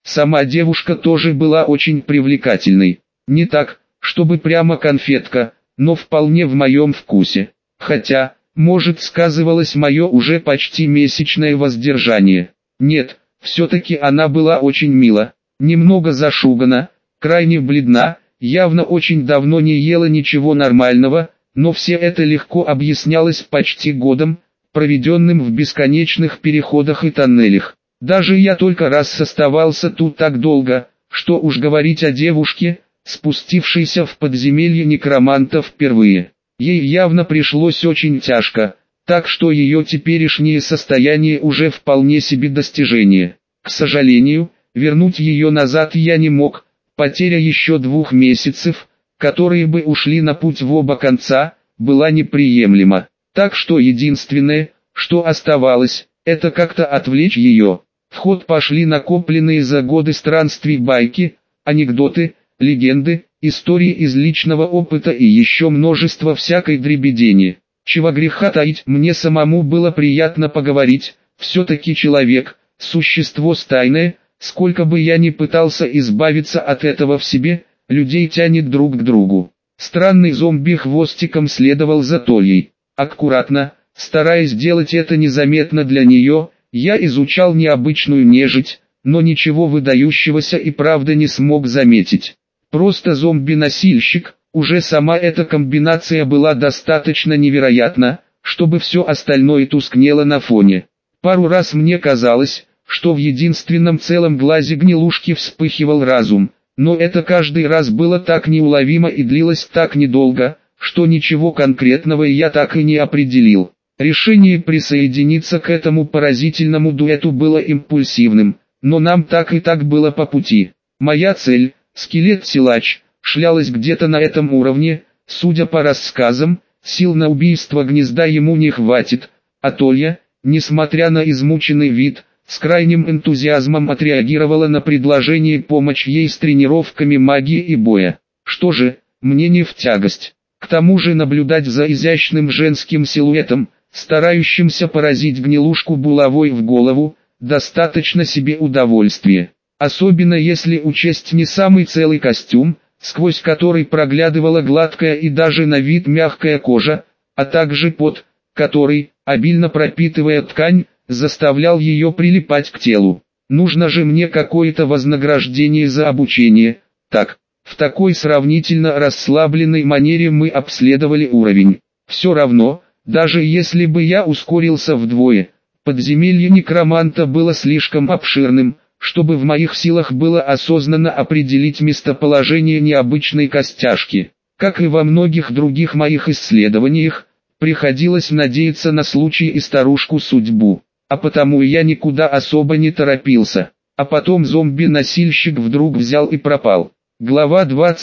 Сама девушка тоже была очень привлекательной. Не так, чтобы прямо конфетка, но вполне в моем вкусе. Хотя, может, сказывалось мое уже почти месячное воздержание. Нет, все-таки она была очень мила, немного зашугана, крайне бледна, явно очень давно не ела ничего нормального, но все это легко объяснялось почти годом, проведенным в бесконечных переходах и тоннелях. Даже я только раз оставался тут так долго, что уж говорить о девушке, спустившейся в подземелье некроманта впервые. Ей явно пришлось очень тяжко, так что ее теперешнее состояние уже вполне себе достижение. К сожалению, вернуть ее назад я не мог, потеря еще 2 месяцев, которые бы ушли на путь в оба конца, была неприемлема. Так что единственное, что оставалось, это как-то отвлечь ее. В ход пошли накопленные за годы странствий байки, анекдоты, легенды, истории из личного опыта и еще множество всякой дребедени. Чего греха таить, мне самому было приятно поговорить, все-таки человек, существо стайное, сколько бы я ни пытался избавиться от этого в себе, людей тянет друг к другу. Странный зомби хвостиком следовал за Тольей. Аккуратно, стараясь сделать это незаметно для нее, я изучал необычную нежить, но ничего выдающегося и правда не смог заметить. Просто зомби-носильщик, уже сама эта комбинация была достаточно невероятна, чтобы все остальное тускнело на фоне. Пару раз мне казалось, что в единственном целом глазе гнилушки вспыхивал разум, но это каждый раз было так неуловимо и длилось так недолго, что ничего конкретного я так и не определил. Решение присоединиться к этому поразительному дуэту было импульсивным, но нам так и так было по пути. Моя цель, скелет-силач, шлялась где-то на этом уровне, судя по рассказам, сил на убийство гнезда ему не хватит, а Толья, несмотря на измученный вид, с крайним энтузиазмом отреагировала на предложение помочь ей с тренировками магии и боя. Что же, мне не в тягость. К тому же наблюдать за изящным женским силуэтом, старающимся поразить гнилушку булавой в голову, достаточно себе удовольствия. Особенно если учесть не самый целый костюм, сквозь который проглядывала гладкая и даже на вид мягкая кожа, а также пот, который, обильно пропитывая ткань, заставлял ее прилипать к телу. Нужно же мне какое-то вознаграждение за обучение. Так, в такой сравнительно расслабленной манере мы обследовали уровень. Все равно, даже если бы я ускорился вдвое, подземелье некроманта было слишком обширным, чтобы в моих силах было осознанно определить местоположение необычной костяшки. Как и во многих других моих исследованиях, приходилось надеяться на случай и старушку-судьбу. А потому я никуда особо не торопился. А потом зомби-носильщик вдруг взял и пропал. Глава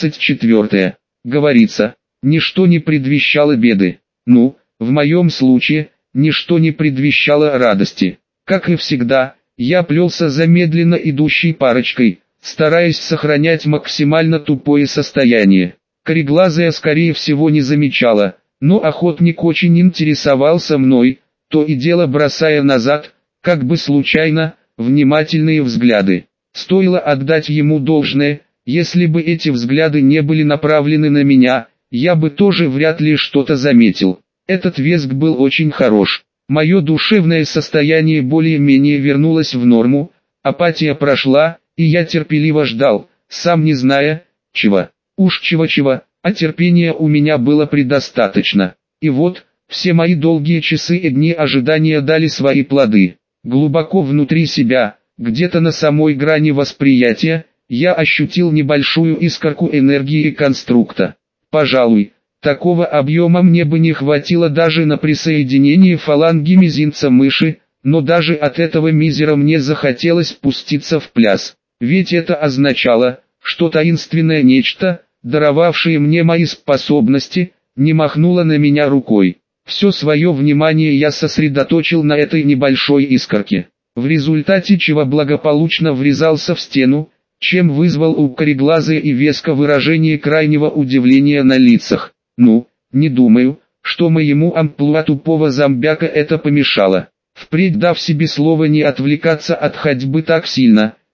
24. Говорится, ничто не предвещало беды. Ну, в моем случае, ничто не предвещало радости. Как и всегда, я плелся за медленно идущей парочкой, стараясь сохранять максимально тупое состояние. Кореглазая скорее всего не замечала, но охотник очень интересовался мной, то и дело бросая назад, как бы случайно, внимательные взгляды. Стоило отдать ему должное, если бы эти взгляды не были направлены на меня, я бы тоже вряд ли что-то заметил. Этот визг был очень хорош. Мое душевное состояние более-менее вернулось в норму, апатия прошла, и я терпеливо ждал, сам не зная, чего. Уж чего-чего, а терпения у меня было предостаточно. И вот, все мои долгие часы и дни ожидания дали свои плоды. Глубоко внутри себя, где-то на самой грани восприятия, я ощутил небольшую искорку энергии конструкта. Пожалуй, такого объема мне бы не хватило даже на присоединение фаланги мизинца мыши, но даже от этого мизера мне захотелось пуститься в пляс. Ведь это означало, что таинственное нечто, даровавшее мне мои способности, не махнуло на меня рукой. Все свое внимание я сосредоточил на этой небольшой искорке, в результате чего благополучно врезался в стену, чем вызвал у кореглазой и веско выражение крайнего удивления на лицах. Ну, не думаю, что моему амплуа тупого зомбяка это помешало. Впредь дав себе слово не отвлекаться от ходьбы так сильно,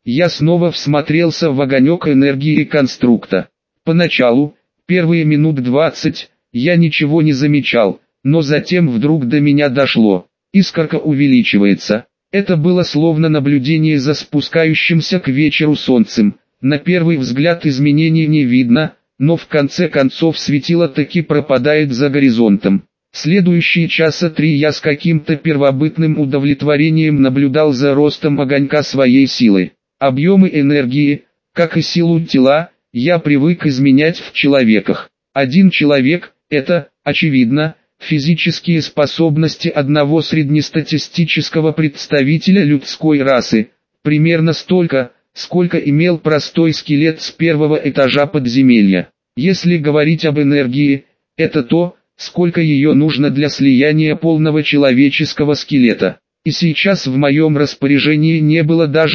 я снова всмотрелся в огонек энергии конструкта. Поначалу, первые минут 20, я ничего не замечал, но затем вдруг до меня дошло. Искорка увеличивается. Это было словно наблюдение за спускающимся к вечеру солнцем. На первый взгляд изменений не видно, но в конце концов светило таки пропадает за горизонтом. Следующие часа 3 я с каким-то первобытным удовлетворением наблюдал за ростом огонька своей силы. Объемы энергии, как и силу тела, я привык изменять в человеках. Один человек – это, очевидно, физические способности одного среднестатистического представителя людской расы, примерно столько, сколько имел простой скелет с первого этажа подземелья. Если говорить об энергии, это то, сколько ее нужно для слияния полного человеческого скелета. И сейчас в моем распоряжении не было даже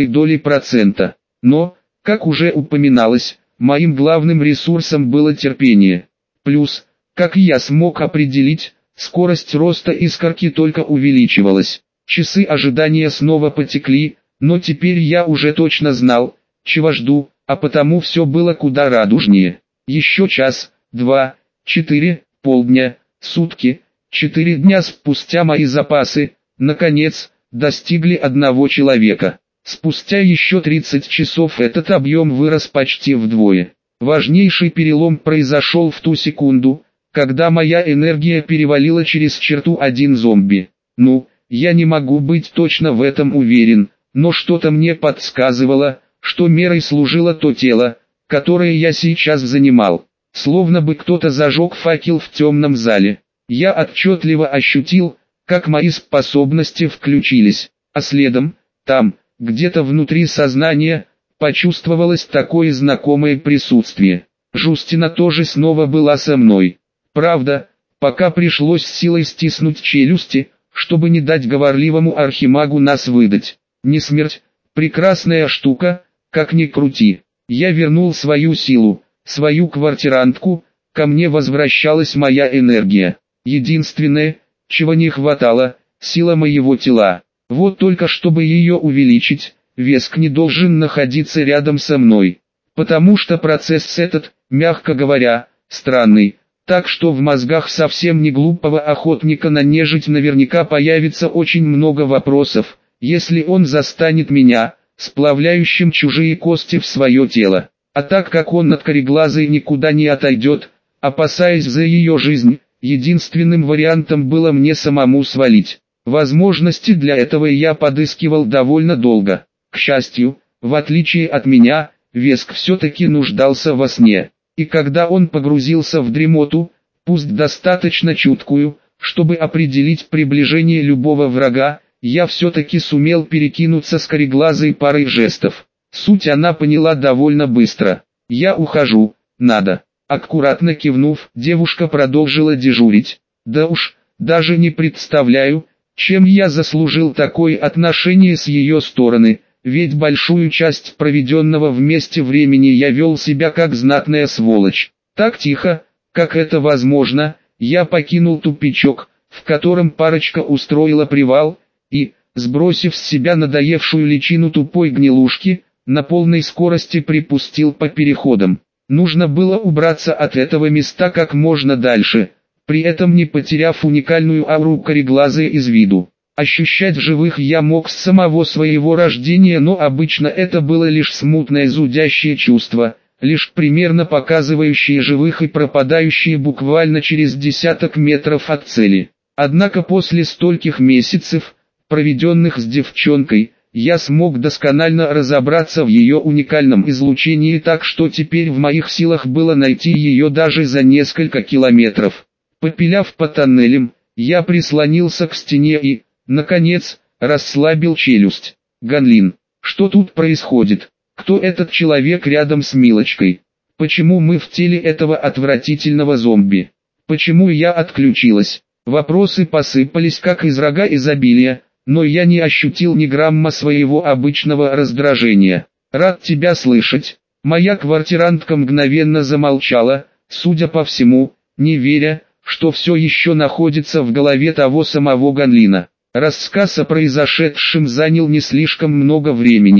0,01%. Но, как уже упоминалось, моим главным ресурсом было терпение. Плюс, как я смог определить, скорость роста искорки только увеличивалась. Часы ожидания снова потекли, но теперь я уже точно знал, чего жду, а потому все было куда радужнее. Еще час, 2, 4, полдня, сутки, 4 дня спустя мои запасы, наконец, достигли одного человека. Спустя еще 30 часов этот объем вырос почти вдвое. Важнейший перелом произошел в ту секунду, когда моя энергия перевалила через черту один зомби. Ну, я не могу быть точно в этом уверен, но что-то мне подсказывало, что мерой служило то тело, которое я сейчас занимал. Словно бы кто-то зажег факел в темном зале. Я отчетливо ощутил, как мои способности включились, а следом, там, где-то внутри сознания, почувствовалось такое знакомое присутствие. Жустина тоже снова была со мной. Правда, пока пришлось силой стиснуть челюсти, чтобы не дать говорливому архимагу нас выдать. Не смерть, прекрасная штука, как ни крути. Я вернул свою силу, свою квартирантку, ко мне возвращалась моя энергия. Единственное, чего не хватало, сила моего тела. Вот только чтобы ее увеличить, Веск не должен находиться рядом со мной. Потому что процесс этот, мягко говоря, странный. Так что в мозгах совсем не глупого охотника на нежить наверняка появится очень много вопросов, если он застанет меня, сплавляющим чужие кости в свое тело. А так как он от кореглазой никуда не отойдет, опасаясь за ее жизнь, единственным вариантом было мне самому свалить. Возможности для этого я подыскивал довольно долго. К счастью, в отличие от меня, Веск все-таки нуждался во сне. И когда он погрузился в дремоту, пусть достаточно чуткую, чтобы определить приближение любого врага, я все-таки сумел перекинуться с кореглазой парой жестов. Суть она поняла довольно быстро. «Я ухожу, надо». Аккуратно кивнув, девушка продолжила дежурить. Да уж, даже не представляю, чем я заслужил такое отношение с ее стороны, ведь большую часть проведенного вместе времени я вел себя как знатная сволочь. Так тихо, как это возможно, я покинул тупичок, в котором парочка устроила привал, и, сбросив с себя надоевшую личину тупой гнилушки, на полной скорости припустил по переходам. Нужно было убраться от этого места как можно дальше, при этом не потеряв уникальную ауру кореглазой из виду. Ощущать живых я мог с самого своего рождения, но обычно это было лишь смутное зудящее чувство, лишь примерно показывающие живых и пропадающие буквально через десяток метров от цели. Однако после стольких месяцев, проведенных с девчонкой, я смог досконально разобраться в ее уникальном излучении, так что теперь в моих силах было найти ее даже за несколько километров. Попиляв по тоннелям, я прислонился к стене и, наконец, расслабил челюсть. Ганлин, что тут происходит? Кто этот человек рядом с Милочкой? Почему мы в теле этого отвратительного зомби? Почему я отключилась? Вопросы посыпались как из рога изобилия, но я не ощутил ни грамма своего обычного раздражения. «Рад тебя слышать». Моя квартирантка мгновенно замолчала, судя по всему, не веря, что все еще находится в голове того самого Ганлина. Рассказ о произошедшем занял не слишком много времени.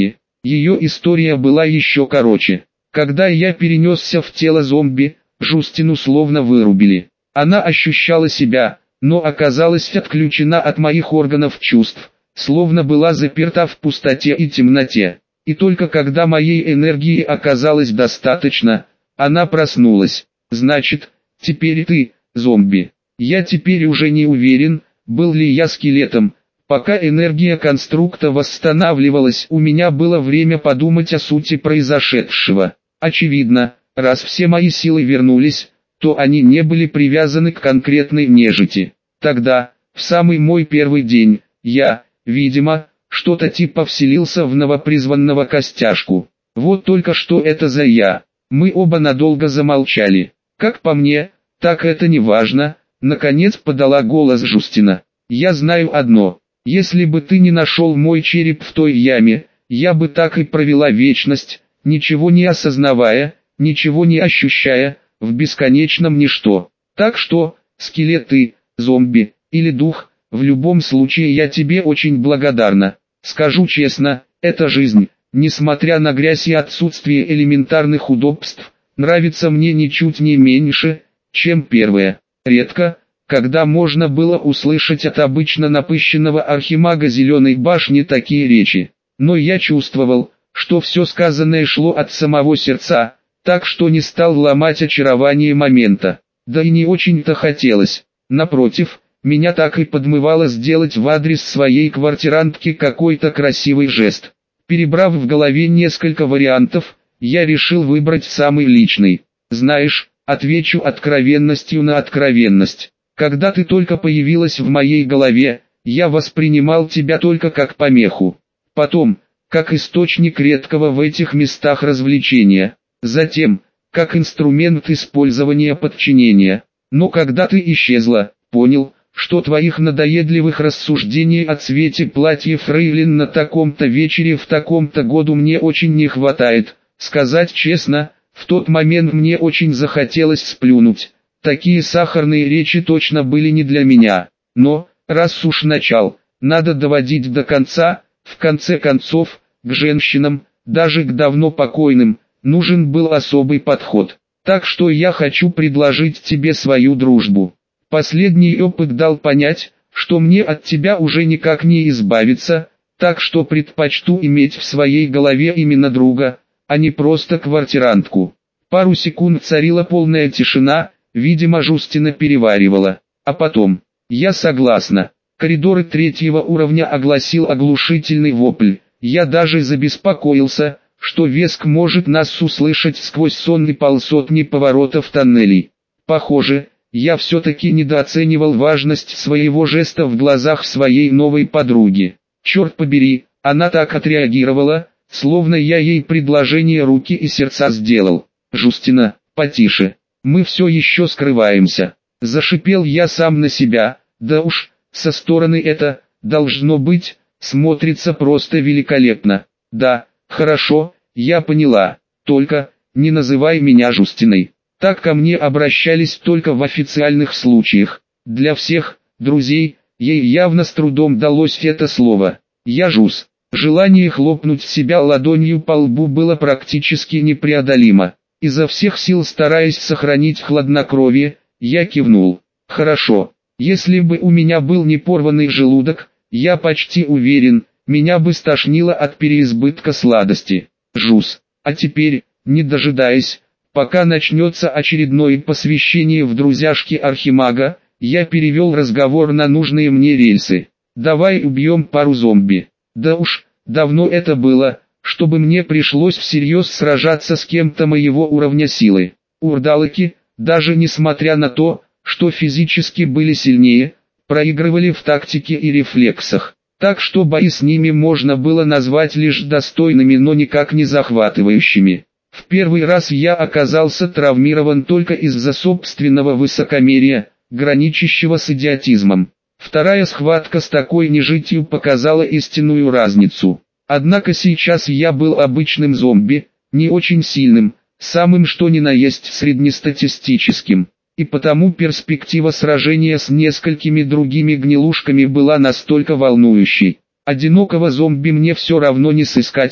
Ее история была еще короче. Когда я перенесся в тело зомби, Жустину словно вырубили. Она ощущала себя, но оказалась отключена от моих органов чувств, словно была заперта в пустоте и темноте. И только когда моей энергии оказалось достаточно, она проснулась. Значит, теперь ты, зомби. Я теперь уже не уверен, был ли я скелетом. Пока энергия конструкта восстанавливалась, у меня было время подумать о сути произошедшего. Очевидно, раз все мои силы вернулись, то они не были привязаны к конкретной нежити. Тогда, в самый мой первый день, я, видимо, что-то типа вселился в новопризванного Костяшку. Вот только что это за я. Мы оба надолго замолчали. Как по мне, так это не важно, наконец подала голос Жустина. Я знаю одно. Если бы ты не нашел мой череп в той яме, я бы так и провела вечность, ничего не осознавая, ничего не ощущая, в бесконечном ничто. Так что, скелет ты, зомби, или дух, в любом случае я тебе очень благодарна. Скажу честно, эта жизнь, несмотря на грязь и отсутствие элементарных удобств, нравится мне ничуть не меньше, чем первая. Редко, когда можно было услышать от обычно напыщенного архимага Зеленой башни такие речи. Но я чувствовал, что все сказанное шло от самого сердца, так что не стал ломать очарование момента. Да и не очень-то хотелось. Напротив, меня так и подмывало сделать в адрес своей квартирантки какой-то красивый жест. Перебрав в голове несколько вариантов, я решил выбрать самый личный. Знаешь, отвечу откровенностью на откровенность. Когда ты только появилась в моей голове, я воспринимал тебя только как помеху. Потом, как источник редкого в этих местах развлечения. Затем, как инструмент использования подчинения. Но когда ты исчезла, понял, что твоих надоедливых рассуждений о цвете платья фрейлин на таком-то вечере в таком-то году мне очень не хватает. Сказать честно, в тот момент мне очень захотелось сплюнуть. Такие сахарные речи точно были не для меня. Но, раз уж начал, надо доводить до конца. В конце концов, к женщинам, даже к давно покойным, нужен был особый подход. Так что я хочу предложить тебе свою дружбу. Последний опыт дал понять, что мне от тебя уже никак не избавиться, так что предпочту иметь в своей голове именно друга, а не просто квартирантку. Пару секунд царила полная тишина, видимо Жустина переваривала. А потом, я согласна. Коридоры третьего уровня огласил оглушительный вопль. Я даже забеспокоился, что Веск может нас услышать сквозь сонный полсотни поворотов тоннелей. Похоже, я все-таки недооценивал важность своего жеста в глазах своей новой подруги. Черт побери, она так отреагировала, словно я ей предложение руки и сердца сделал. Жустина, потише, мы все еще скрываемся. Зашипел я сам на себя, да уж, со стороны это, должно быть, смотрится просто великолепно. Да, хорошо, я поняла, только, не называй меня Жустиной. Так ко мне обращались только в официальных случаях. Для всех, друзей, ей явно с трудом далось это слово. Я Жус. Желание хлопнуть себя ладонью по лбу было практически непреодолимо. Изо всех сил стараясь сохранить хладнокровие, я кивнул. Хорошо. Если бы у меня был не порванный желудок, я почти уверен, меня бы стошнило от переизбытка сладости. Жус. А теперь, не дожидаясь, пока начнется очередное посвящение в друзьяшки Архимага, я перевел разговор на нужные мне рельсы. Давай убьем пару зомби. Да уж, давно это было, чтобы мне пришлось всерьез сражаться с кем-то моего уровня силы. Урдалаки, даже несмотря на то, что физически были сильнее, проигрывали в тактике и рефлексах. Так что бои с ними можно было назвать лишь достойными, но никак не захватывающими. В первый раз я оказался травмирован только из-за собственного высокомерия, граничащего с идиотизмом. Вторая схватка с такой нежитью показала истинную разницу. Однако сейчас я был обычным зомби, не очень сильным, самым что ни на есть среднестатистическим. И потому перспектива сражения с несколькими другими гнилушками была настолько волнующей. Одинокого зомби мне все равно не сыскать,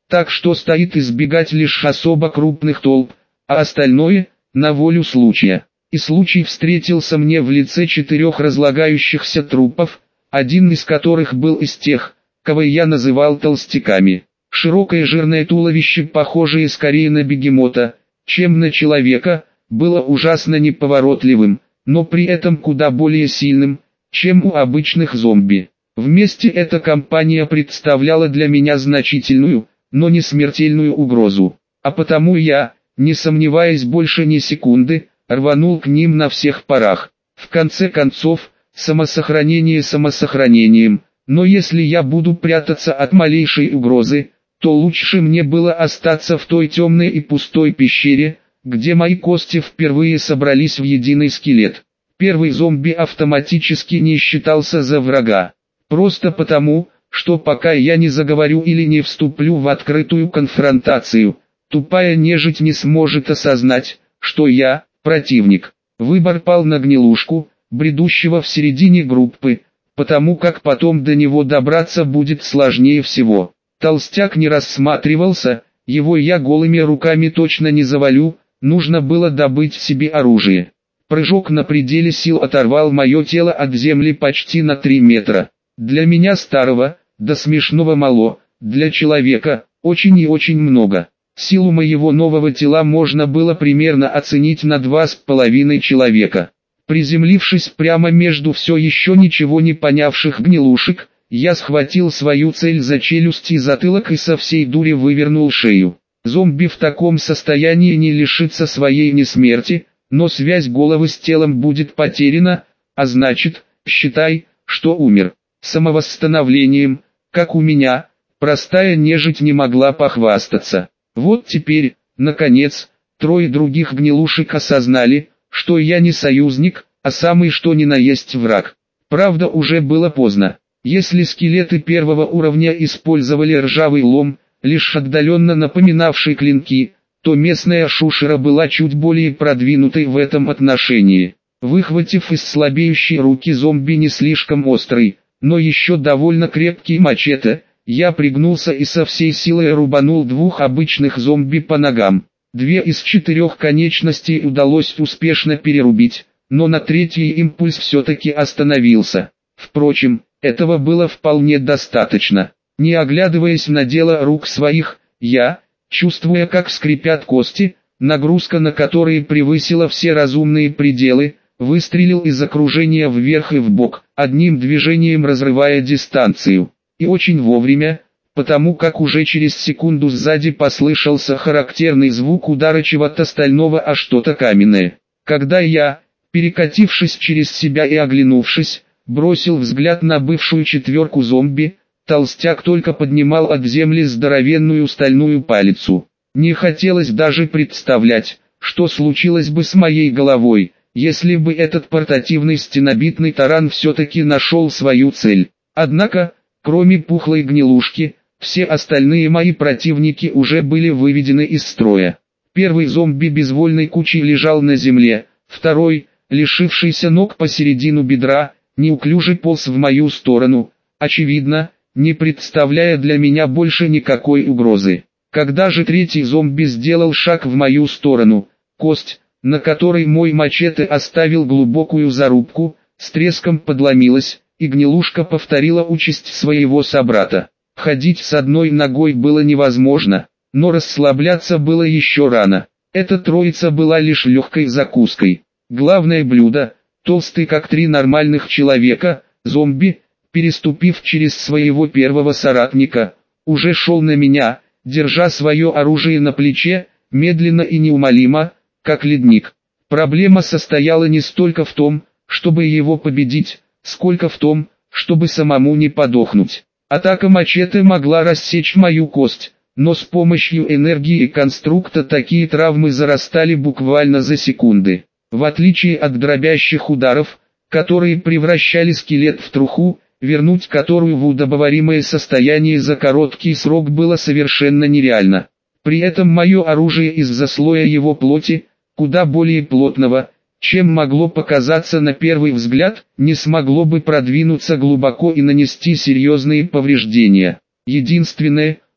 так что стоит избегать лишь особо крупных толп, а остальное – на волю случая. И случай встретился мне в лице 4 разлагающихся трупов, один из которых был из тех, кого я называл толстяками. Широкое жирное туловище, похожее скорее на бегемота, чем на человека, было ужасно неповоротливым, но при этом куда более сильным, чем у обычных зомби. Вместе эта компания представляла для меня значительную, но не смертельную угрозу. А потому я, не сомневаясь больше ни секунды, рванул к ним на всех парах. В конце концов, самосохранение самосохранением, но если я буду прятаться от малейшей угрозы, то лучше мне было остаться в той темной и пустой пещере, где мои кости впервые собрались в единый скелет. Первый зомби автоматически не считался за врага. Просто потому, что пока я не заговорю или не вступлю в открытую конфронтацию, тупая нежить не сможет осознать, что я – противник. Выбор пал на гнилушку, бредущего в середине группы, потому как потом до него добраться будет сложнее всего. Толстяк не рассматривался, его я голыми руками точно не завалю, нужно было добыть себе оружие. Прыжок на пределе сил оторвал мое тело от земли почти на 3 метра. Для меня старого, до смешного мало, для человека, очень и очень много. Силу моего нового тела можно было примерно оценить на 2,5 человека. Приземлившись прямо между все еще ничего не понявших гнилушек, я схватил свою цель за челюсть и затылок и со всей дури вывернул шею. Зомби в таком состоянии не лишится своей несмерти, но связь головы с телом будет потеряна, а значит, считай, что умер. Самовосстановлением, как у меня, простая нежить не могла похвастаться. Вот теперь, наконец, 3 других гнилушек осознали, что я не союзник, а самый что ни на есть враг. Правда, уже было поздно. Если скелеты первого уровня использовали ржавый лом, лишь отдаленно напоминавший клинки, то местная шушера была чуть более продвинутой в этом отношении. Выхватив из слабеющей руки зомби не слишком острый, но еще довольно крепкий мачете, я пригнулся и со всей силой рубанул 2 обычных зомби по ногам. 2 из 4 конечностей удалось успешно перерубить, но на 3-й импульс все-таки остановился. Впрочем, этого было вполне достаточно. Не оглядываясь на дело рук своих, я, чувствуя как скрипят кости, нагрузка на которые превысила все разумные пределы, выстрелил из окружения вверх и вбок, одним движением разрывая дистанцию. И очень вовремя, потому как уже через секунду сзади послышался характерный звук удара чего-то стального о что-то каменное. Когда я, перекатившись через себя и оглянувшись, бросил взгляд на бывшую 4 зомби, толстяк только поднимал от земли здоровенную стальную палицу. Не хотелось даже представлять, что случилось бы с моей головой, если бы этот портативный стенобитный таран все-таки нашел свою цель. Однако, кроме пухлой гнилушки, все остальные мои противники уже были выведены из строя. Первый зомби безвольной кучей лежал на земле, второй, лишившийся ног посередину бедра, неуклюже полз в мою сторону, очевидно, не представляя для меня больше никакой угрозы. Когда же 3-й зомби сделал шаг в мою сторону, кость, на которой мой мачете оставил глубокую зарубку, с треском подломилась, и гнилушка повторила участь своего собрата. Ходить с одной ногой было невозможно, но расслабляться было еще рано. Эта троица была лишь легкой закуской. Главное блюдо, толстый как 3 нормальных человека, зомби, переступив через своего первого соратника, уже шел на меня, держа свое оружие на плече, медленно и неумолимо, как ледник. Проблема состояла не столько в том, чтобы его победить, сколько в том, чтобы самому не подохнуть. Атака мачете могла рассечь мою кость, но с помощью энергии конструкта такие травмы зарастали буквально за секунды. В отличие от дробящих ударов, которые превращали скелет в труху, вернуть которую в удобоваримое состояние за короткий срок было совершенно нереально. При этом мое оружие из-за слоя его плоти, куда более плотного, чем могло показаться на первый взгляд, не смогло бы продвинуться глубоко и нанести серьезные повреждения. Единственное,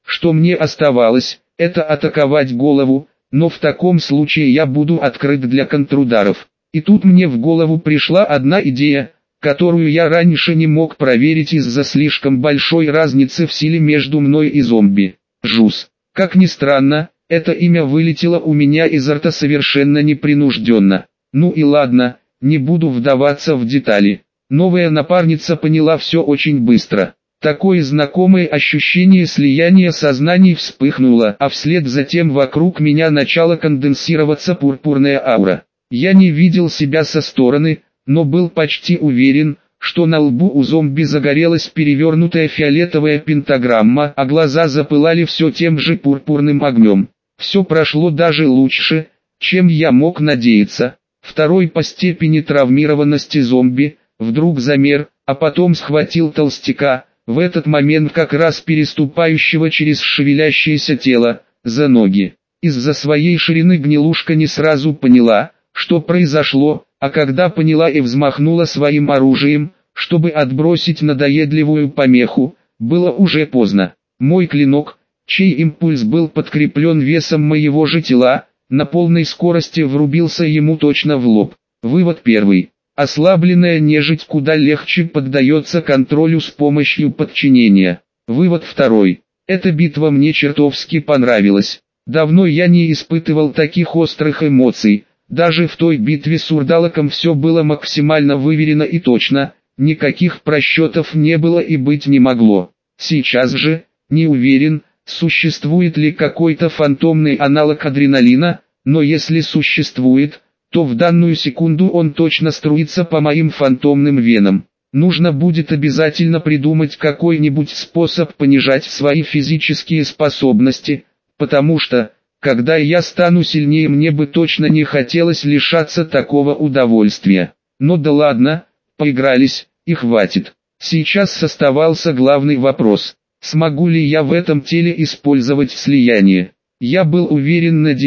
Что мне оставалось, это атаковать голову, но в таком случае я буду открыт для контрударов. И тут мне в голову пришла одна идея, которую я раньше не мог проверить из-за слишком большой разницы в силе между мной и зомби. Жус. Как ни странно, это имя вылетело у меня изо рта совершенно непринужденно. Ну и ладно, не буду вдаваться в детали. Новая напарница поняла все очень быстро. Такое знакомое ощущение слияния сознаний вспыхнуло, а вслед за тем вокруг меня начала конденсироваться пурпурная аура. Я не видел себя со стороны, но был почти уверен, что на лбу у зомби загорелась перевернутая фиолетовая пентаграмма, а глаза запылали все тем же пурпурным огнем. Все прошло даже лучше, чем я мог надеяться. Второй по степени травмированности зомби вдруг замер, а потом схватил толстяка, в этот момент как раз переступающего через шевелящееся тело, за ноги. Из-за своей ширины гнилушка не сразу поняла, что произошло, а когда поняла и взмахнула своим оружием, чтобы отбросить надоедливую помеху, было уже поздно. Мой клинок, чей импульс был подкреплен весом моего же тела, на полной скорости врубился ему точно в лоб. Вывод первый. Ослабленная нежить куда легче поддается контролю с помощью подчинения. Вывод второй. Эта битва мне чертовски понравилась. Давно я не испытывал таких острых эмоций. Даже в той битве с Урдалаком все было максимально выверено и точно, никаких просчетов не было и быть не могло. Сейчас же, не уверен, существует ли какой-то фантомный аналог адреналина, но если существует, то в данную секунду он точно струится по моим фантомным венам. Нужно будет обязательно придумать какой-нибудь способ понижать свои физические способности, потому что, когда я стану сильнее, мне бы точно не хотелось лишаться такого удовольствия. Но да ладно, поигрались, и хватит. Сейчас оставался главный вопрос. Смогу ли я в этом теле использовать слияние? Я был уверен на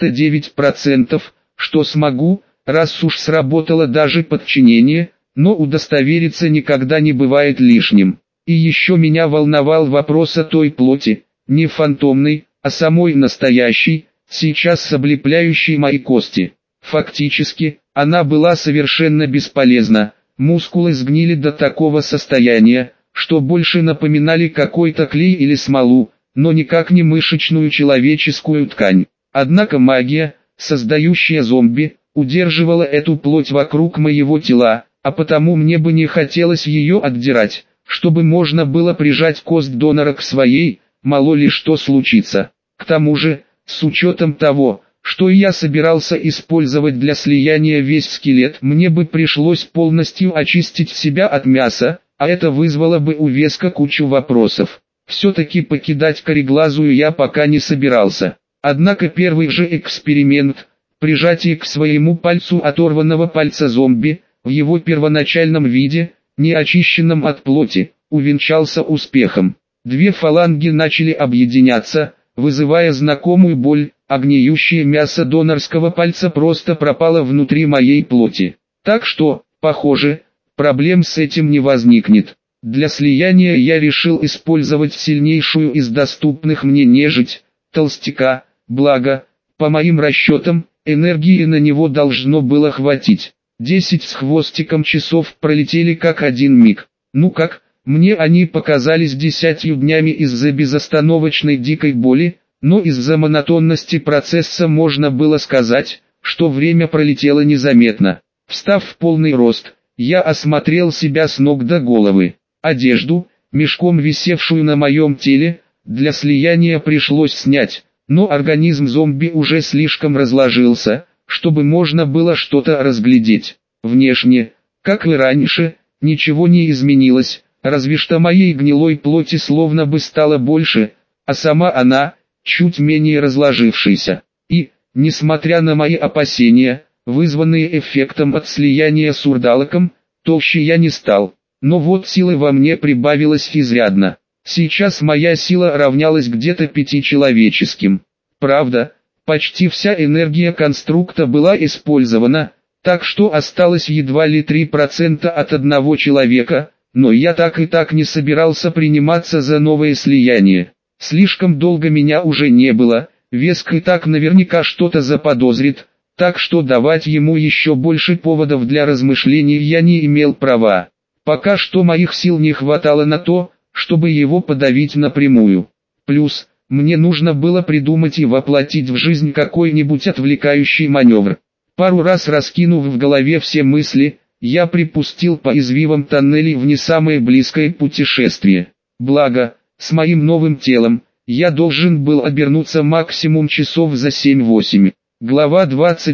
99%, что смогу, раз уж сработало даже подчинение, но удостовериться никогда не бывает лишним. И еще меня волновал вопрос о той плоти, не фантомной, а самой настоящей, сейчас облепляющей мои кости. Фактически, она была совершенно бесполезна, мускулы сгнили до такого состояния, что больше напоминали какой-то клей или смолу, но никак не мышечную человеческую ткань. Однако магия, создающая зомби, удерживала эту плоть вокруг моего тела, а потому мне бы не хотелось ее отдирать, чтобы можно было прижать кость донора к своей, мало ли что случится. К тому же, с учетом того, что я собирался использовать для слияния весь скелет, мне бы пришлось полностью очистить себя от мяса, а это вызвало бы у Веска кучу вопросов. Все-таки покидать Кореглазую я пока не собирался. Однако первый же эксперимент, прижатие к своему пальцу оторванного пальца зомби, в его первоначальном виде, не очищенном от плоти, увенчался успехом. Две фаланги начали объединяться, вызывая знакомую боль, а гниющее мясо донорского пальца просто пропало внутри моей плоти. Так что, похоже, проблем с этим не возникнет. Для слияния я решил использовать сильнейшую из доступных мне нежить, толстяка, благо, по моим расчетам, энергии на него должно было хватить. 10 с хвостиком часов пролетели как один миг. Ну как, мне они показались 10 днями из-за безостановочной дикой боли, но из-за монотонности процесса можно было сказать, что время пролетело незаметно. Встав в полный рост, я осмотрел себя с ног до головы. Одежду, мешком висевшую на моем теле, для слияния пришлось снять, но организм зомби уже слишком разложился, чтобы можно было что-то разглядеть. Внешне, как и раньше, ничего не изменилось, разве что моей гнилой плоти словно бы стало больше, а сама она, чуть менее разложившаяся. И, несмотря на мои опасения, вызванные эффектом от слияния с Урдалаком, толще я не стал. Но вот силы во мне прибавилось изрядно. Сейчас моя сила равнялась где-то 5 человеческим. Правда, почти вся энергия конструкта была использована, так что осталось едва ли 3% от одного человека, но я так и так не собирался приниматься за новое слияние. Слишком долго меня уже не было, Веск и так наверняка что-то заподозрит, так что давать ему еще больше поводов для размышлений я не имел права. Пока что моих сил не хватало на то, чтобы его подавить напрямую. Плюс, мне нужно было придумать и воплотить в жизнь какой-нибудь отвлекающий маневр. Пару раз раскинув в голове все мысли, я припустил по извивам тоннелей в не самое близкое путешествие. Благо, с моим новым телом, я должен был обернуться максимум часов за 7-8. Глава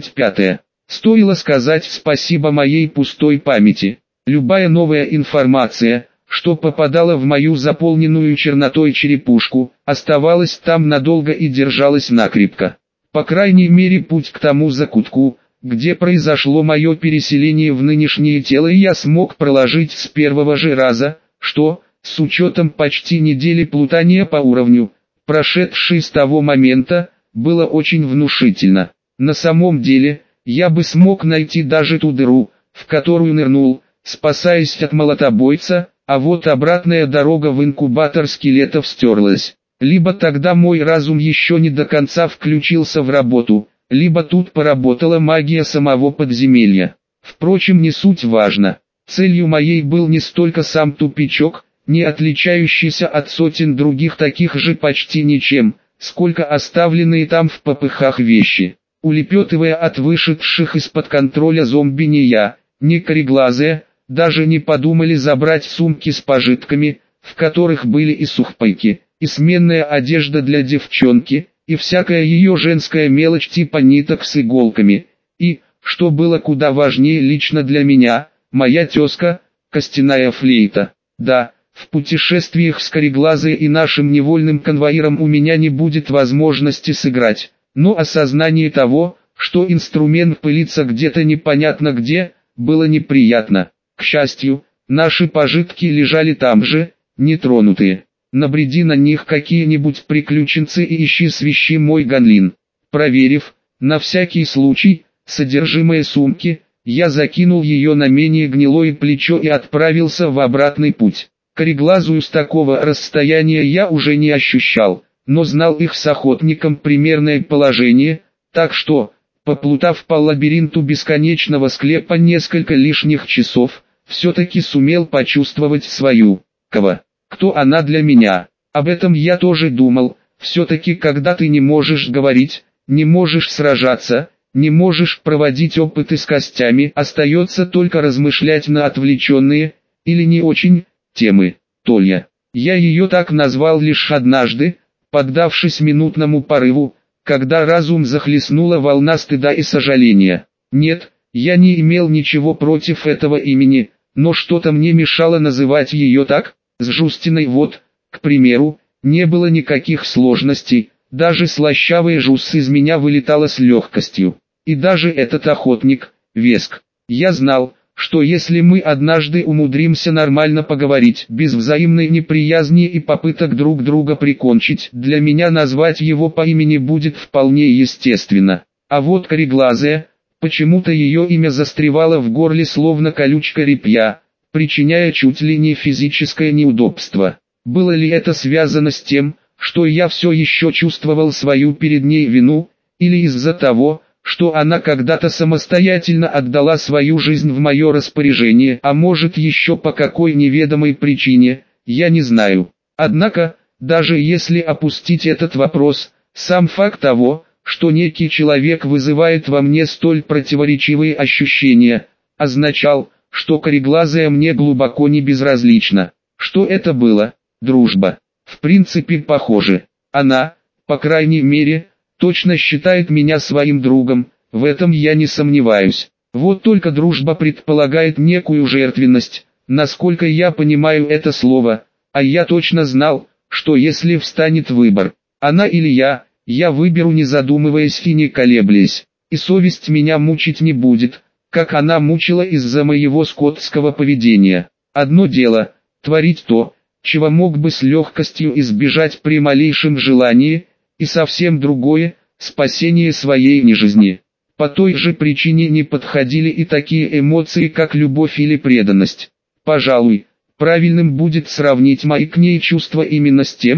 25. Стоило сказать спасибо моей пустой памяти. Любая новая информация, что попадала в мою заполненную чернотой черепушку, оставалась там надолго и держалась накрепко. По крайней мере, путь к тому закутку, где произошло мое переселение в нынешнее тело, я смог проложить с первого же раза, что, с учетом почти недели плутания по уровню, прошедшей с того момента, было очень внушительно. На самом деле, я бы смог найти даже ту дыру, в которую нырнул, спасаясь от молотобойца, а вот обратная дорога в инкубатор скелетов стерлась. Либо тогда мой разум еще не до конца включился в работу, либо тут поработала магия самого подземелья. Впрочем, не суть важно. Целью моей был не столько сам тупичок, не отличающийся от сотен других таких же почти ничем, сколько оставленные там в попыхах вещи. Улепетывая от вышедших из-под контроля зомби, ни я, ни кореглазые, даже не подумали забрать сумки с пожитками, в которых были и сухпайки, и сменная одежда для девчонки, и всякая ее женская мелочь типа ниток с иголками, и, что было куда важнее лично для меня, моя тезка, костяная флейта. Да, в путешествиях с кореглазой и нашим невольным конвоиром у меня не будет возможности сыграть, но осознание того, что инструмент пылится где-то непонятно где, было неприятно. К счастью, наши пожитки лежали там же, нетронутые. Набреди на них какие-нибудь приключенцы и ищи свищи мой Ганлин. Проверив, на всякий случай, содержимое сумки, я закинул ее на менее гнилое плечо и отправился в обратный путь. Кореглазую с такого расстояния я уже не ощущал, но знал их с охотником примерное положение, так что, поплутав по лабиринту бесконечного склепа несколько лишних часов, все-таки сумел почувствовать свою кого. Кто она для меня? Об этом я тоже думал. Все-таки когда ты не можешь говорить, не можешь сражаться, не можешь проводить опыты с костями, остается только размышлять на отвлеченные, или не очень, темы. Толя. Я ее так назвал лишь однажды, поддавшись минутному порыву, когда разум захлестнула волна стыда и сожаления. Нет, я не имел ничего против этого имени, но что-то мне мешало называть ее так. С Жустиной вот, к примеру, не было никаких сложностей, даже слащавая Жус из меня вылетала с легкостью. И даже этот охотник, Веск. Я знал, что если мы однажды умудримся нормально поговорить, без взаимной неприязни и попыток друг друга прикончить, для меня назвать его по имени будет вполне естественно. А вот кореглазая, почему-то ее имя застревало в горле словно колючка репья, причиняя чуть ли не физическое неудобство. Было ли это связано с тем, что я все еще чувствовал свою перед ней вину, или из-за того, что она когда-то самостоятельно отдала свою жизнь в мое распоряжение, а может еще по какой неведомой причине, я не знаю. Однако, даже если опустить этот вопрос, сам факт того, что некий человек вызывает во мне столь противоречивые ощущения, означал, что кореглазая мне глубоко не безразлична. Что это было? Дружба. В принципе, похоже. Она, по крайней мере, точно считает меня своим другом, в этом я не сомневаюсь. Вот только дружба предполагает некую жертвенность, насколько я понимаю это слово, а я точно знал, что если встанет выбор, она или я выберу не задумываясь и не колеблясь, и совесть меня мучить не будет, как она мучила из-за моего скотского поведения. Одно дело, творить то, чего мог бы с легкостью избежать при малейшем желании, и совсем другое, спасение своей нежизни. По той же причине не подходили и такие эмоции, как любовь или преданность. Пожалуй, правильным будет сравнить мои к ней чувства именно с тем,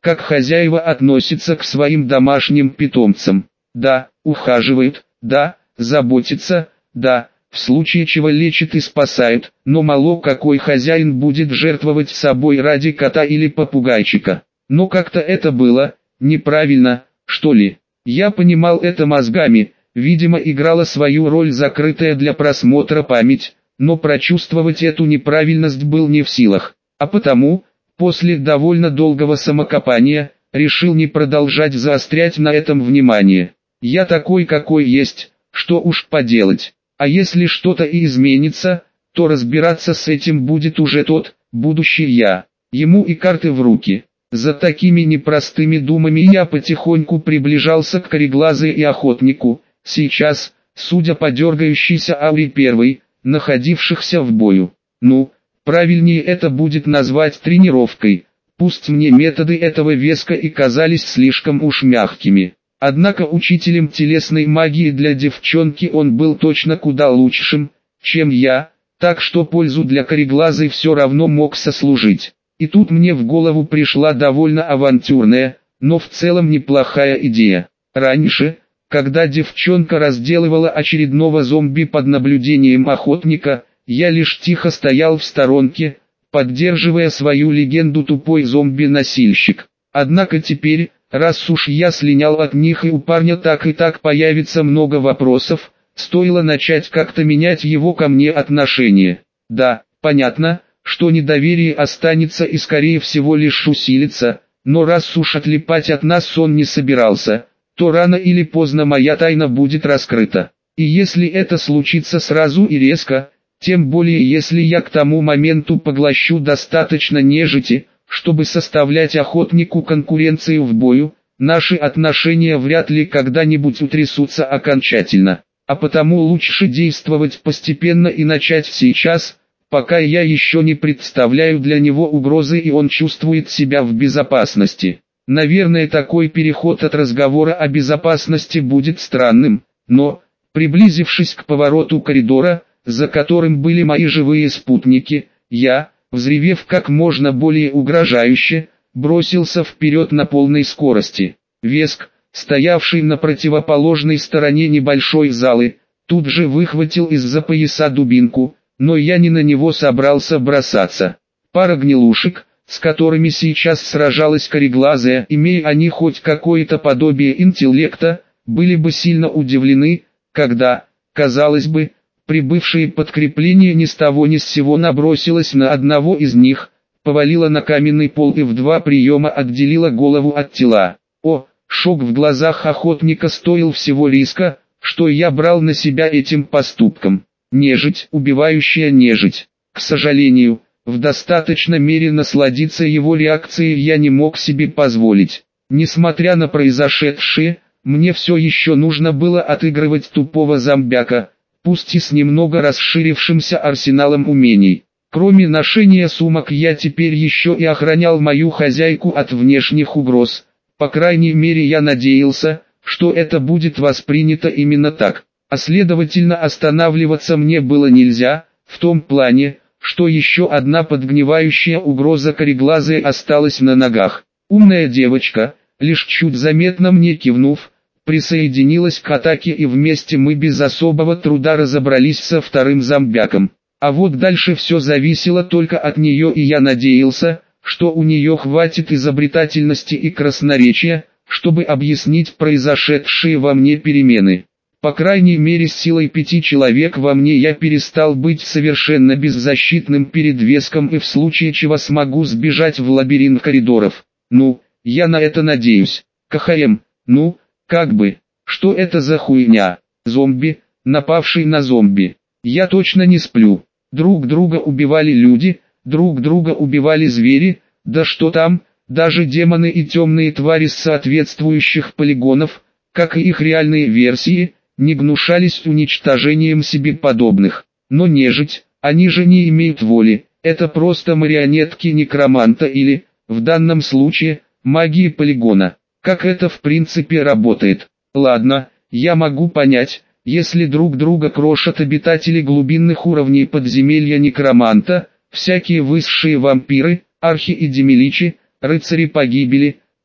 как хозяева относятся к своим домашним питомцам. Да, ухаживают, да, заботятся, да, в случае чего лечат и спасают, но мало какой хозяин будет жертвовать собой ради кота или попугайчика. Но как-то это было неправильно, что ли. Я понимал это мозгами, видимо играла свою роль закрытая для просмотра память, но прочувствовать эту неправильность был не в силах. А потому, после довольно долгого самокопания, решил не продолжать заострять на этом внимание. Я такой какой есть, что уж поделать. А если что-то и изменится, то разбираться с этим будет уже тот, будущий я. Ему и карты в руки. За такими непростыми думами я потихоньку приближался к Кореглазой и Охотнику. Сейчас, судя по дергающейся ауре первой, находившихся в бою. Ну, правильнее это будет назвать тренировкой. Пусть мне методы этого веска и казались слишком уж мягкими. Однако учителем телесной магии для девчонки он был точно куда лучшим, чем я, так что пользу для Кореглазой все равно мог сослужить. И тут мне в голову пришла довольно авантюрная, но в целом неплохая идея. Раньше, когда девчонка разделывала очередного зомби под наблюдением охотника, я лишь тихо стоял в сторонке, поддерживая свою легенду тупой зомби-носильщик. Однако теперь, раз уж я слинял от них и у парня так и так появится много вопросов, стоило начать как-то менять его ко мне отношение. Да, понятно, что недоверие останется и скорее всего лишь усилится, но раз уж отлипать от нас он не собирался, то рано или поздно моя тайна будет раскрыта. И если это случится сразу и резко, тем более если я к тому моменту поглощу достаточно нежити, чтобы составлять охотнику конкуренцию в бою, наши отношения вряд ли когда-нибудь утрясутся окончательно. А потому лучше действовать постепенно и начать сейчас, пока я еще не представляю для него угрозы и он чувствует себя в безопасности. Наверное, такой переход от разговора о безопасности будет странным, но, приблизившись к повороту коридора, за которым были мои живые спутники, я, взревев как можно более угрожающе, бросился вперед на полной скорости. Веск, стоявший на противоположной стороне небольшой залы, тут же выхватил из-за пояса дубинку, но я не на него собрался бросаться. Пара гнилушек, с которыми сейчас сражалась Кореглазая, имея они хоть какое-то подобие интеллекта, были бы сильно удивлены, когда, казалось бы, прибывшее подкрепление ни с того ни с сего набросилось на одного из них, повалило на каменный пол и в два приема отделило голову от тела. О, шок в глазах охотника стоил всего риска, что я брал на себя этим поступком. Нежить, убивающая нежить. К сожалению, в достаточной мере насладиться его реакцией я не мог себе позволить. Несмотря на произошедшее, мне все еще нужно было отыгрывать тупого зомбяка, пусть и с немного расширившимся арсеналом умений. Кроме ношения сумок я теперь еще и охранял мою хозяйку от внешних угроз. По крайней мере я надеялся, что это будет воспринято именно так. А следовательно останавливаться мне было нельзя, в том плане, что еще одна подгнивающая угроза Кореглазой осталась на ногах. Умная девочка, лишь чуть заметно мне кивнув, присоединилась к атаке и вместе мы без особого труда разобрались со вторым зомбяком. А вот дальше все зависело только от нее и я надеялся, что у нее хватит изобретательности и красноречия, чтобы объяснить произошедшие во мне перемены. По крайней мере с силой 5 человек во мне я перестал быть совершенно беззащитным перед Веском и в случае чего смогу сбежать в лабиринт коридоров. Ну, я на это надеюсь. КХМ, ну, как бы, что это за хуйня? Зомби, напавший на зомби. Я точно не сплю. Друг друга убивали люди, друг друга убивали звери, да что там, даже демоны и темные твари с соответствующих полигонов, как и их реальные версии, не гнушались уничтожением себе подобных. Но нежить, они же не имеют воли, это просто марионетки некроманта или, в данном случае, магии полигона. Как это в принципе работает? Ладно, я могу понять, если друг друга крошат обитатели глубинных уровней подземелья некроманта, всякие высшие вампиры, архи и демиличи, рыцари погибели,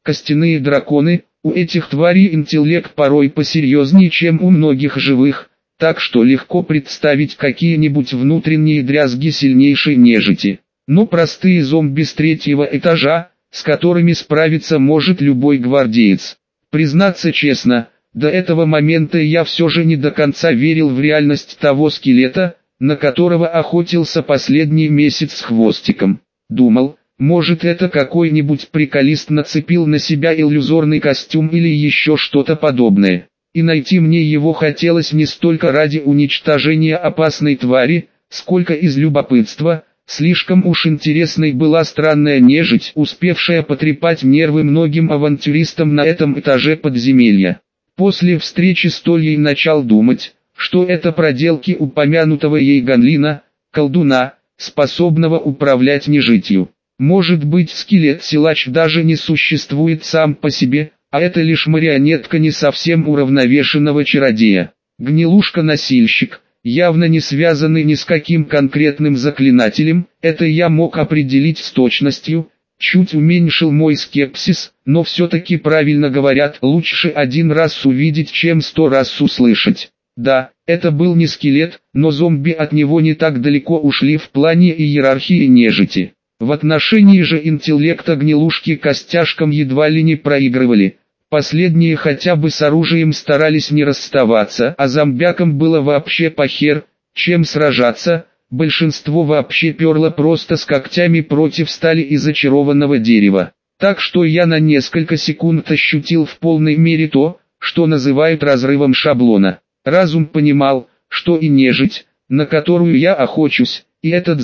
Костяные драконы, у этих тварей интеллект порой посерьезнее, чем у многих живых, так что легко представить какие-нибудь внутренние дрязги сильнейшей нежити. Но простые зомби с третьего этажа, с которыми справиться может любой гвардеец. Признаться честно, до этого момента я все же не до конца верил в реальность того скелета, на которого охотился последний месяц с Хвостиком. Думал, может это какой-нибудь приколист нацепил на себя иллюзорный костюм или еще что-то подобное. И найти мне его хотелось не столько ради уничтожения опасной твари, сколько из любопытства. Слишком уж интересной была странная нежить, успевшая потрепать нервы многим авантюристам на этом этаже подземелья. После встречи с Тольей начал думать, что это проделки упомянутого ей Ганлина, колдуна, способного управлять нежитью. Может быть, скелет-силач даже не существует сам по себе, а это лишь марионетка не совсем уравновешенного чародея. Гнилушка-носильщик, явно не связанный ни с каким конкретным заклинателем, это я мог определить с точностью, чуть уменьшил мой скепсис, но все-таки правильно говорят, лучше один раз увидеть, чем 100 раз услышать. Да, это был не скелет, но зомби от него не так далеко ушли в плане иерархии нежити. В отношении же интеллекта гнилушки костяшкам едва ли не проигрывали. Последние хотя бы с оружием старались не расставаться, а зомбякам было вообще похер, чем сражаться, большинство вообще перло просто с когтями против стали и зачарованного дерева. Так что я на несколько секунд ощутил в полной мере то, что называют разрывом шаблона. Разум понимал, что и нежить, на которую я охочусь, и этот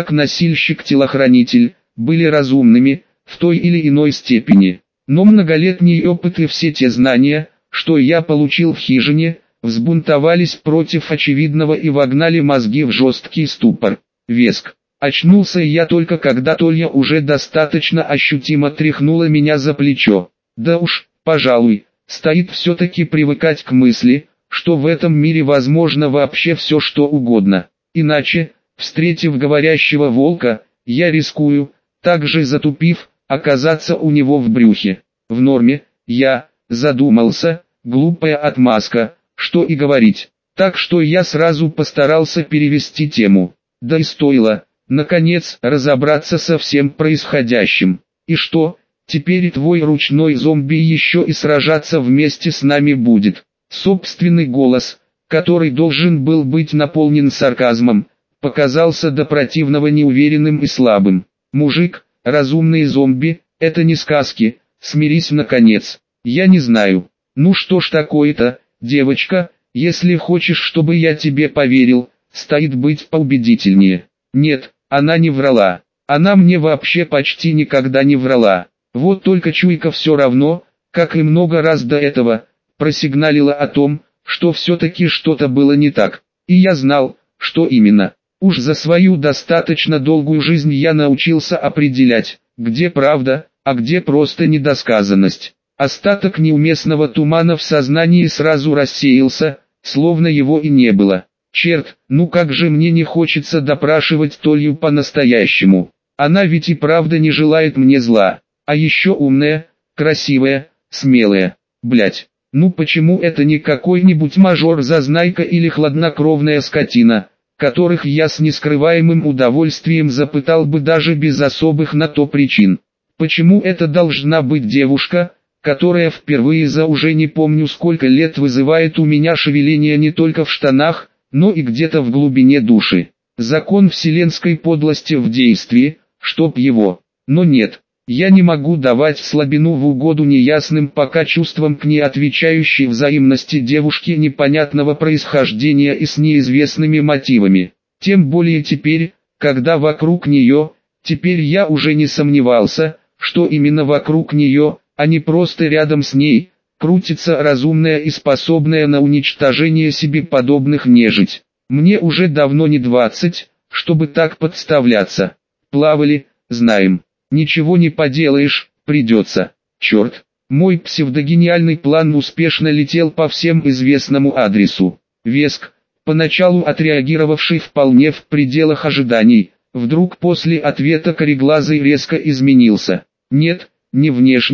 зомбяк-носильщик-телохранитель, были разумными, в той или иной степени. Но многолетний опыт и все те знания, что я получил в хижине, взбунтовались против очевидного и вогнали мозги в жесткий ступор. Веск. Очнулся я только когда Толья уже достаточно ощутимо тряхнула меня за плечо. Да уж, пожалуй, стоит все-таки привыкать к мысли, что в этом мире возможно вообще все что угодно. Иначе, встретив говорящего волка, я рискую, также затупив, оказаться у него в брюхе. В норме, я задумался, глупая отмазка, что и говорить. Так что я сразу постарался перевести тему. Да и стоило, наконец, разобраться со всем происходящим. И что, теперь твой ручной зомби еще и сражаться вместе с нами будет? Собственный голос, который должен был быть наполнен сарказмом, показался до противного неуверенным и слабым. Мужик, разумные зомби, это не сказки, смирись наконец. Я не знаю. Ну что ж такое-то, девочка, если хочешь, чтобы я тебе поверил, стоит быть поубедительнее. Нет, она не врала. Она мне вообще почти никогда не врала. Вот только чуйка все равно, как и много раз до этого, просигналила о том, что все-таки что-то было не так. И я знал, что именно. Уж за свою достаточно долгую жизнь я научился определять, где правда, а где просто недосказанность. Остаток неуместного тумана в сознании сразу рассеялся, словно его и не было. Черт, ну как же мне не хочется допрашивать Толью по-настоящему. Она ведь и правда не желает мне зла. А еще умная, красивая, смелая. Блять, ну почему это не какой-нибудь мажор-зазнайка или хладнокровная скотина, которых я с нескрываемым удовольствием запытал бы даже без особых на то причин? Почему это должна быть девушка, которая впервые за уже не помню сколько лет вызывает у меня шевеление не только в штанах, но и где-то в глубине души? Закон вселенской подлости в действии, чтоб его. Но нет, я не могу давать слабину в угоду неясным пока чувствам к неотвечающей взаимности девушки непонятного происхождения и с неизвестными мотивами. Тем более теперь, когда вокруг нее, теперь я уже не сомневался, что именно вокруг нее, а не просто рядом с ней, крутится разумная и способная на уничтожение себе подобных нежить. Мне уже давно не 20, чтобы так подставляться. Плавали, знаем. Ничего не поделаешь, придется. Черт, мой псевдогениальный план успешно летел по всем известному адресу. Веск, поначалу отреагировавший вполне в пределах ожиданий, вдруг после ответа кореглазый резко изменился. Нет, не внешне,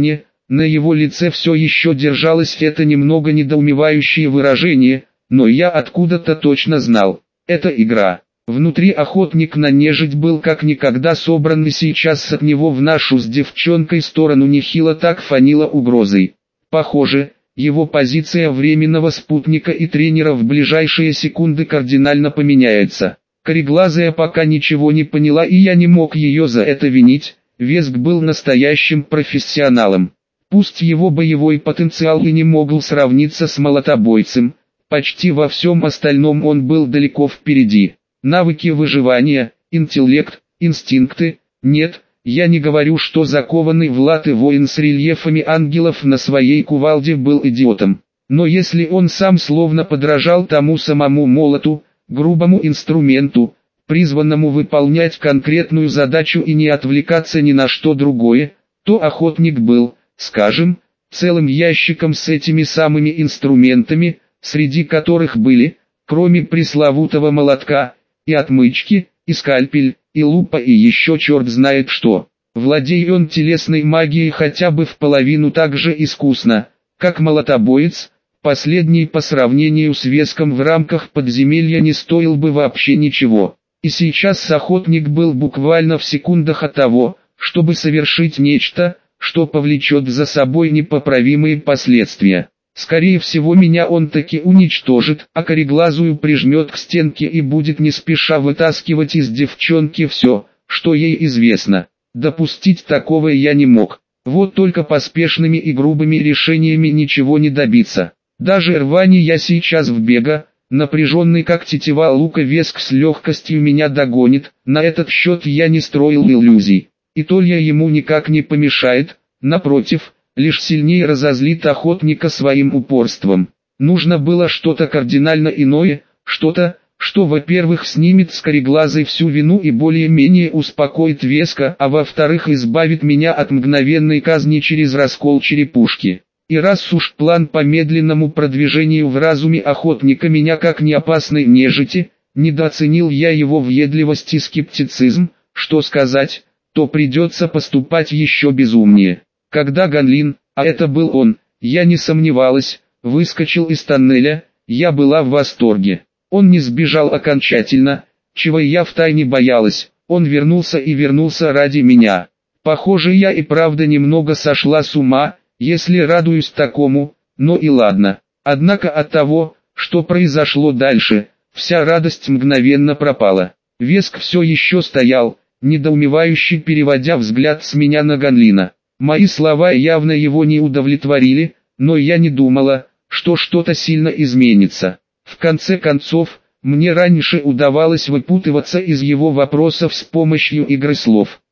На его лице все еще держалось это немного недоумевающее выражение, но я откуда-то точно знал. Это игра. Внутри охотник на нежить был как никогда собран, и сейчас от него в нашу с девчонкой сторону нехило так фанило угрозой. Похоже, его позиция временного спутника и тренера в ближайшие секунды кардинально поменяется. Кореглазая пока ничего не поняла, и я не мог ее за это винить. Веск был настоящим профессионалом. Пусть его боевой потенциал и не мог сравниться с молотобойцем, почти во всем остальном он был далеко впереди. Навыки выживания, интеллект, инстинкты – нет, я не говорю, что закованный в латы воин с рельефами ангелов на своей кувалде был идиотом. Но если он сам словно подражал тому самому молоту, грубому инструменту, призванному выполнять конкретную задачу и не отвлекаться ни на что другое, то охотник был, скажем, целым ящиком с этими самыми инструментами, среди которых были, кроме пресловутого молотка, и отмычки, и скальпель, и лупа, и еще черт знает что. Владея он телесной магией хотя бы в половину так же искусно, как молотобоец, последний по сравнению с Веском в рамках подземелья не стоил бы вообще ничего. И сейчас охотник был буквально в секундах от того, чтобы совершить нечто, что повлечет за собой непоправимые последствия. Скорее всего, меня он таки уничтожит, а кореглазую прижмет к стенке и будет не спеша вытаскивать из девчонки все, что ей известно. Допустить такого я не мог. Вот только поспешными и грубыми решениями ничего не добиться. Даже рвани я сейчас в бега, напряженный как тетива лука, Веск с легкостью меня догонит. На этот счет я не строил иллюзий. И Толья ему никак не помешает, напротив, лишь сильнее разозлит охотника своим упорством. Нужно было что-то кардинально иное, что-то, что, во-первых, снимет с кореглазой всю вину и более-менее успокоит Веска, а во-вторых, избавит меня от мгновенной казни через раскол черепушки. И раз уж план по медленному продвижению в разуме охотника меня как неопасной нежити, недооценил я его въедливость и скептицизм, что сказать, то придется поступать еще безумнее. Когда Ганлин, а это был он, я не сомневалась, выскочил из тоннеля, я была в восторге. Он не сбежал окончательно, чего я втайне боялась, он вернулся и вернулся ради меня. Похоже, я и правда немного сошла с ума, если радуюсь такому, но и ладно. Однако от того, что произошло дальше, вся радость мгновенно пропала. Веск все еще стоял, недоумевающе переводя взгляд с меня на Ганлина. Мои слова явно его не удовлетворили, но я не думала, что что-то сильно изменится. В конце концов, мне раньше удавалось выпутываться из его вопросов с помощью игры слов.